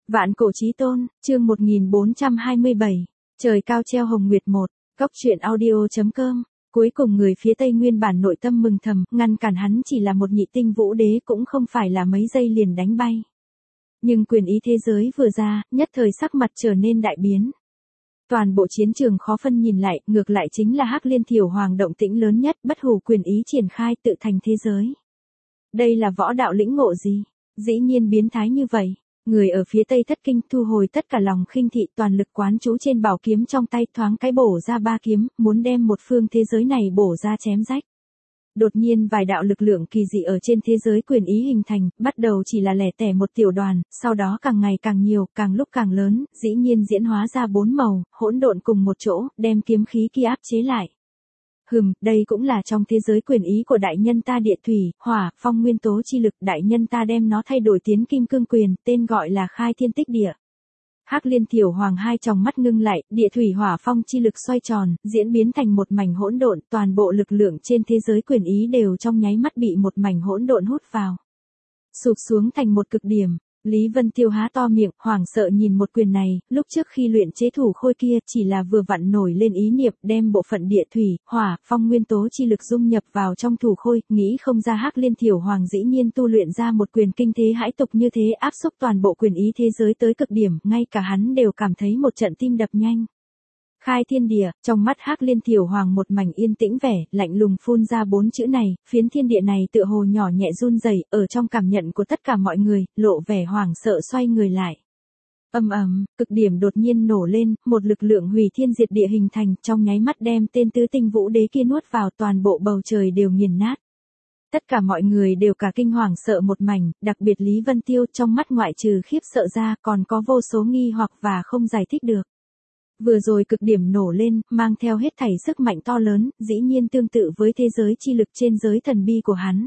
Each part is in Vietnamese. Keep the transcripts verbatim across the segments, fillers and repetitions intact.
Vạn cổ chí tôn, chương một nghìn bốn trăm hai mươi bảy, trời cao treo hồng nguyệt một, góc truyện audio.com. Cuối cùng người phía Tây nguyên bản nội tâm mừng thầm, ngăn cản hắn chỉ là một nhị tinh vũ đế cũng không phải là mấy giây liền đánh bay. Nhưng quyền ý thế giới vừa ra, nhất thời sắc mặt trở nên đại biến. Toàn bộ chiến trường khó phân nhìn lại, ngược lại chính là Hắc Liên Thiểu Hoàng động tĩnh lớn nhất, bất hủ quyền ý triển khai tự thành thế giới. Đây là võ đạo lĩnh ngộ gì? Dĩ nhiên biến thái như vậy. Người ở phía Tây thất kinh thu hồi tất cả lòng khinh thị, toàn lực quán chú trên bảo kiếm trong tay, thoáng cái bổ ra ba kiếm, muốn đem một phương thế giới này bổ ra chém rách. Đột nhiên vài đạo lực lượng kỳ dị ở trên thế giới quyền ý hình thành, bắt đầu chỉ là lẻ tẻ một tiểu đoàn, sau đó càng ngày càng nhiều, càng lúc càng lớn, dĩ nhiên diễn hóa ra bốn màu, hỗn độn cùng một chỗ, đem kiếm khí kia áp chế lại. Hừm, đây cũng là trong thế giới quyền ý của đại nhân ta địa thủy, hỏa, phong nguyên tố chi lực, đại nhân ta đem nó thay đổi tiến kim cương quyền, tên gọi là khai thiên tích địa. Hắc Liên Thiểu Hoàng hai tròng mắt ngưng lại, địa thủy hỏa phong chi lực xoay tròn, diễn biến thành một mảnh hỗn độn, toàn bộ lực lượng trên thế giới quyền ý đều trong nháy mắt bị một mảnh hỗn độn hút vào. Sụp xuống thành một cực điểm. Lý Vân Tiêu há to miệng, hoảng sợ nhìn một quyền này, lúc trước khi luyện chế thủ khôi kia chỉ là vừa vặn nổi lên ý niệm đem bộ phận địa thủy, hỏa, phong nguyên tố chi lực dung nhập vào trong thủ khôi, nghĩ không ra Hắc Liên Thiểu Hoàng dĩ nhiên tu luyện ra một quyền kinh thế hãi tục như thế, áp xúc toàn bộ quyền ý thế giới tới cực điểm, ngay cả hắn đều cảm thấy một trận tim đập nhanh. Khai thiên địa, trong mắt Hắc Liên Thiểu Hoàng một mảnh yên tĩnh vẻ, lạnh lùng phun ra bốn chữ này, phiến thiên địa này tựa hồ nhỏ nhẹ run rẩy, ở trong cảm nhận của tất cả mọi người, lộ vẻ hoảng sợ xoay người lại. Âm ầm, cực điểm đột nhiên nổ lên, một lực lượng hủy thiên diệt địa hình thành, trong nháy mắt đem tên tứ tinh vũ đế kia nuốt vào, toàn bộ bầu trời đều nghiền nát. Tất cả mọi người đều cả kinh hoàng sợ một mảnh, đặc biệt Lý Vân Tiêu, trong mắt ngoại trừ khiếp sợ ra, còn có vô số nghi hoặc và không giải thích được. Vừa rồi cực điểm nổ lên, mang theo hết thảy sức mạnh to lớn, dĩ nhiên tương tự với thế giới chi lực trên giới thần bi của hắn.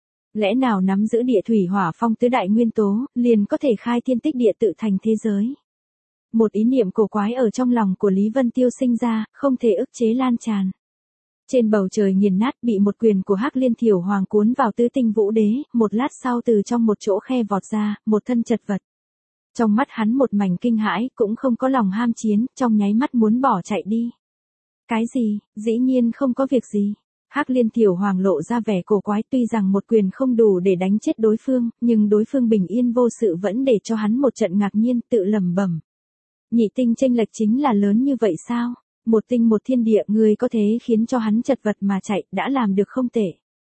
Lẽ nào nắm giữ địa thủy hỏa phong tứ đại nguyên tố, liền có thể khai thiên tích địa tự thành thế giới? Một ý niệm cổ quái ở trong lòng của Lý Vân Tiêu sinh ra, không thể ức chế lan tràn. Trên bầu trời nghiền nát, bị một quyền của Hắc Liên Thiểu Hoàng cuốn vào tứ tinh vũ đế, một lát sau từ trong một chỗ khe vọt ra, một thân chật vật. Trong mắt hắn một mảnh kinh hãi, cũng không có lòng ham chiến, trong nháy mắt muốn bỏ chạy đi. Cái gì, dĩ nhiên không có việc gì. Hắc Liên Thiểu Hoàng lộ ra vẻ cổ quái, tuy rằng một quyền không đủ để đánh chết đối phương, nhưng đối phương bình yên vô sự vẫn để cho hắn một trận ngạc nhiên, tự lẩm bẩm. Nhị tinh chênh lệch chính là lớn như vậy sao? Một tinh một thiên địa, người có thể khiến cho hắn chật vật mà chạy, đã làm được không tệ.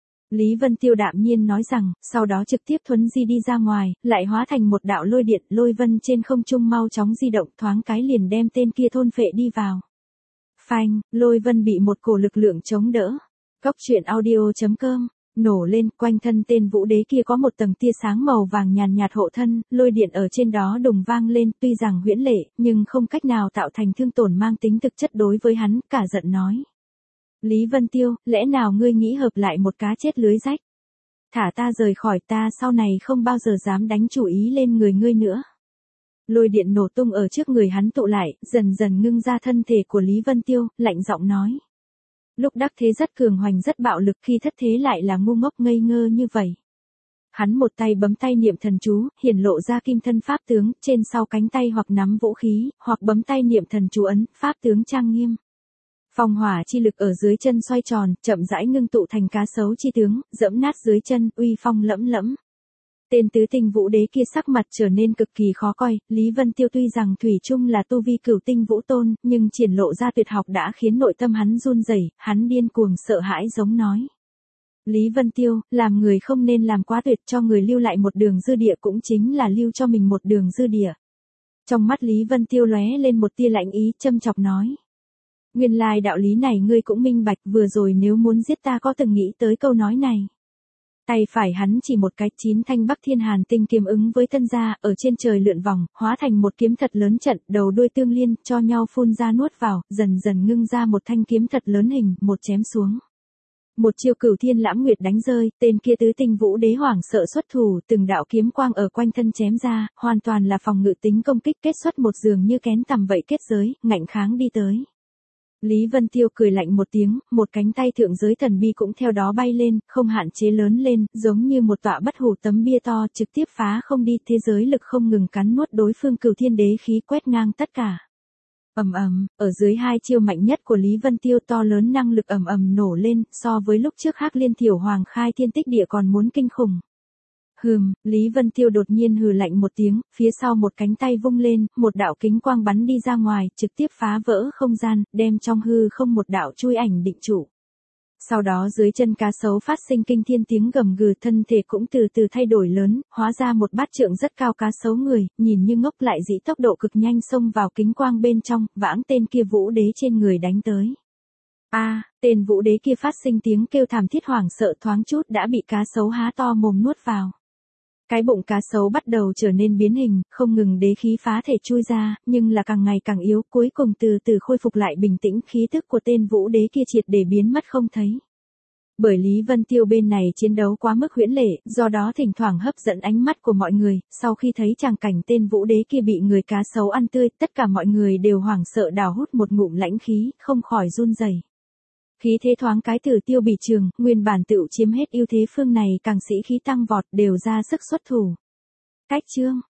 Lý Vân Tiêu đạm nhiên nói rằng, sau đó trực tiếp thuấn di đi ra ngoài, lại hóa thành một đạo lôi điện, lôi vân trên không trung mau chóng di động, thoáng cái liền đem tên kia thôn phệ đi vào. Phanh, lôi vân bị một cổ lực lượng chống đỡ. Góc truyện audio.com, nổ lên, quanh thân tên vũ đế kia có một tầng tia sáng màu vàng nhàn nhạt hộ thân, lôi điện ở trên đó đùng vang lên, tuy rằng huyễn lệ, nhưng không cách nào tạo thành thương tổn mang tính thực chất đối với hắn, cả giận nói. Lý Vân Tiêu, lẽ nào ngươi nghĩ hợp lại một cá chết lưới rách? Thả ta rời khỏi, ta sau này không bao giờ dám đánh chủ ý lên người ngươi nữa. Lôi điện nổ tung ở trước người hắn tụ lại, dần dần ngưng ra thân thể của Lý Vân Tiêu, lạnh giọng nói. Lúc đắc thế rất cường hoành rất bạo lực, khi thất thế lại là ngu ngốc ngây ngơ như vậy. Hắn một tay bấm tay niệm thần chú, hiển lộ ra kim thân pháp tướng, trên sau cánh tay hoặc nắm vũ khí, hoặc bấm tay niệm thần chú ấn, pháp tướng trang nghiêm. Phong hỏa chi lực ở dưới chân xoay tròn, chậm rãi ngưng tụ thành cá sấu chi tướng, dẫm nát dưới chân, uy phong lẫm lẫm. Tên tứ tinh vũ đế kia sắc mặt trở nên cực kỳ khó coi, Lý Vân Tiêu tuy rằng thủy chung là tu vi cửu tinh vũ tôn, nhưng triển lộ ra tuyệt học đã khiến nội tâm hắn run rẩy, hắn điên cuồng sợ hãi giống nói. Lý Vân Tiêu, làm người không nên làm quá tuyệt, cho người lưu lại một đường dư địa cũng chính là lưu cho mình một đường dư địa. Trong mắt Lý Vân Tiêu lóe lên một tia lạnh ý, châm chọc nói. Nguyên lai đạo lý này ngươi cũng minh bạch, vừa rồi nếu muốn giết ta có từng nghĩ tới câu nói này. Tay phải hắn chỉ một cái, chín thanh Bắc Thiên Hàn tinh kiếm ứng với thân gia, ở trên trời lượn vòng, hóa thành một kiếm thật lớn trận, đầu đuôi tương liên, cho nhau phun ra nuốt vào, dần dần ngưng ra một thanh kiếm thật lớn hình, một chém xuống. Một chiêu Cửu Thiên Lãm Nguyệt đánh rơi, tên kia tứ tinh vũ đế hoảng sợ xuất thủ, từng đạo kiếm quang ở quanh thân chém ra, hoàn toàn là phòng ngự tính công kích, kết xuất một giường như kén tằm vậy kết giới, ngạnh kháng đi tới. Lý Vân Tiêu cười lạnh một tiếng, một cánh tay thượng giới thần bi cũng theo đó bay lên, không hạn chế lớn lên, giống như một tọa bất hủ tấm bia to trực tiếp phá không đi, thế giới lực không ngừng cắn nuốt đối phương, cửu thiên đế khí quét ngang tất cả. Ầm ầm, ở dưới hai chiêu mạnh nhất của Lý Vân Tiêu, to lớn năng lực ầm ầm nổ lên, so với lúc trước Hắc Liên Thiểu Hoàng khai thiên tích địa còn muốn kinh khủng. Hừm, Lý Vân Tiêu đột nhiên hừ lạnh một tiếng, phía sau một cánh tay vung lên, một đạo kính quang bắn đi ra ngoài, trực tiếp phá vỡ không gian, đem trong hư không một đạo chui ảnh định trụ. Sau đó dưới chân cá sấu phát sinh kinh thiên tiếng gầm gừ, thân thể cũng từ từ thay đổi lớn, hóa ra một bát trượng rất cao cá sấu người, nhìn như ngốc lại dĩ tốc độ cực nhanh xông vào kính quang bên trong, vãng tên kia vũ đế trên người đánh tới. A, à, tên vũ đế kia phát sinh tiếng kêu thảm thiết hoảng sợ, thoáng chút đã bị cá sấu há to mồm nuốt vào. Cái bụng cá sấu bắt đầu trở nên biến hình, không ngừng đế khí phá thể chui ra, nhưng là càng ngày càng yếu, cuối cùng từ từ khôi phục lại bình tĩnh, khí tức của tên vũ đế kia triệt để biến mất không thấy. Bởi Lý Vân Tiêu bên này chiến đấu quá mức huyễn lệ, do đó thỉnh thoảng hấp dẫn ánh mắt của mọi người, sau khi thấy tràng cảnh tên vũ đế kia bị người cá sấu ăn tươi, tất cả mọi người đều hoảng sợ đào hút một ngụm lãnh khí, không khỏi run rẩy. Khí thế thoáng cái từ tiêu bị trường, nguyên bản tựu chiếm hết ưu thế, phương này càng sĩ khí tăng vọt, đều ra sức xuất thủ. Cách chương